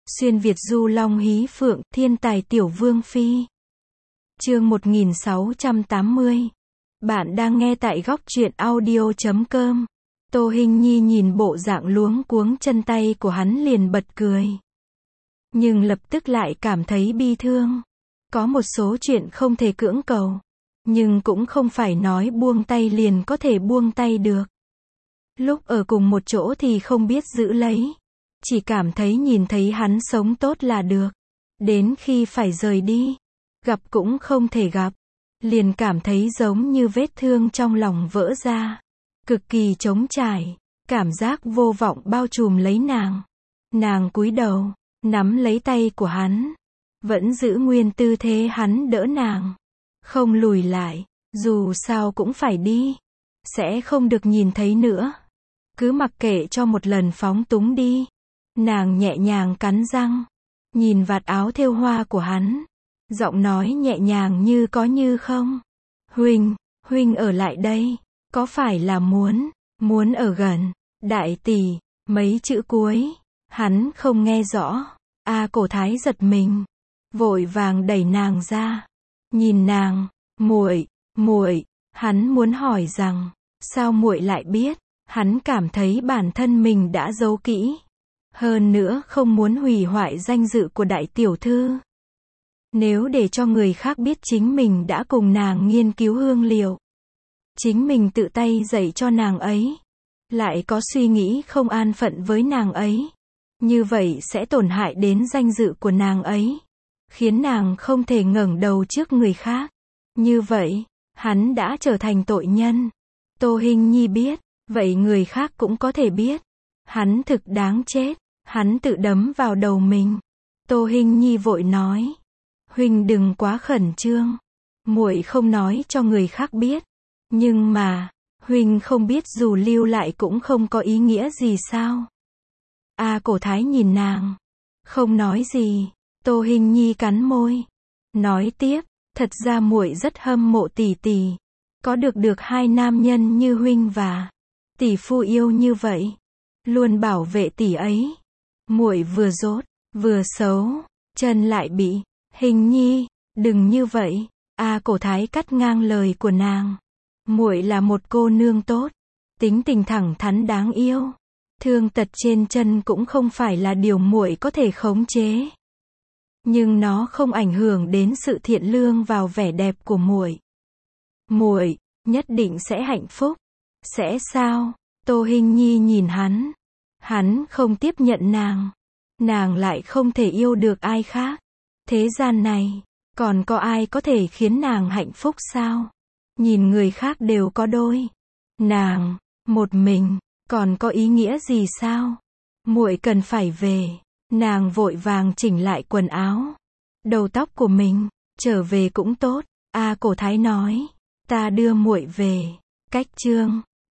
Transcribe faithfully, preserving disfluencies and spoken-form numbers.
Xuyên Việt du long hí phượng, thiên tài tiểu vương phi. Chương một nghìn sáu trăm tám mươi. Bạn đang nghe tại góc truyện audio chấm com. Tô Hinh Nhi nhìn bộ dạng luống cuống chân tay của hắn liền bật cười. Nhưng lập tức lại cảm thấy bi thương. Có một số chuyện không thể cưỡng cầu. Nhưng cũng không phải nói buông tay liền có thể buông tay được. Lúc ở cùng một chỗ thì không biết giữ lấy. Chỉ cảm thấy nhìn thấy hắn sống tốt là được. Đến khi phải rời đi, gặp cũng không thể gặp. Liền cảm thấy giống như vết thương trong lòng vỡ ra. Cực kỳ trống trải. Cảm giác vô vọng bao trùm lấy nàng. Nàng cúi đầu, nắm lấy tay của hắn. Vẫn giữ nguyên tư thế hắn đỡ nàng. Không lùi lại, dù sao cũng phải đi. Sẽ không được nhìn thấy nữa. Cứ mặc kệ cho một lần phóng túng đi. Nàng nhẹ nhàng cắn răng. Nhìn vạt áo thêu hoa của hắn. Giọng nói nhẹ nhàng như có như không. Huynh, huynh ở lại đây. Có phải là muốn, muốn ở gần. Đại tỷ, mấy chữ cuối. Hắn không nghe rõ. A Cổ Thái giật mình. Vội vàng đẩy nàng ra. Nhìn nàng, muội, muội. Hắn muốn hỏi rằng, sao muội lại biết. Hắn cảm thấy bản thân mình đã giấu kỹ. Hơn nữa không muốn hủy hoại danh dự của đại tiểu thư. Nếu để cho người khác biết chính mình đã cùng nàng nghiên cứu hương liệu. Chính mình tự tay dạy cho nàng ấy. Lại có suy nghĩ không an phận với nàng ấy. Như vậy sẽ tổn hại đến danh dự của nàng ấy. Khiến nàng không thể ngẩng đầu trước người khác. Như vậy, hắn đã trở thành tội nhân. Tô Hinh Nhi biết, vậy người khác cũng có thể biết. Hắn thực đáng chết. Hắn tự đấm vào đầu mình. Tô Hinh Nhi vội nói. Huynh đừng quá khẩn trương. Muội không nói cho người khác biết. Nhưng mà, huynh không biết dù lưu lại cũng không có ý nghĩa gì sao? A Cổ Thái nhìn nàng. Không nói gì. Tô Hinh Nhi cắn môi. Nói tiếp, thật ra muội rất hâm mộ tỷ tỷ. Có được được hai nam nhân như huynh và tỷ phu yêu như vậy. Luôn bảo vệ tỷ ấy. Muội vừa dốt, vừa xấu, chân lại bị. Hình Nhi, đừng như vậy. A Cổ Thái cắt ngang lời của nàng. Muội là một cô nương tốt, tính tình thẳng thắn đáng yêu. Thương tật trên chân cũng không phải là điều muội có thể khống chế. Nhưng nó không ảnh hưởng đến sự thiện lương vào vẻ đẹp của muội. Muội nhất định sẽ hạnh phúc. Sẽ sao? Tô Hinh Nhi nhìn hắn. Hắn không tiếp nhận nàng. Nàng lại không thể yêu được ai khác. Thế gian này, còn có ai có thể khiến nàng hạnh phúc sao? Nhìn người khác đều có đôi. Nàng, một mình, còn có ý nghĩa gì sao? Muội cần phải về. Nàng vội vàng chỉnh lại quần áo. Đầu tóc của mình, trở về cũng tốt. A Cổ Thái nói. Ta đưa muội về. Cách chương.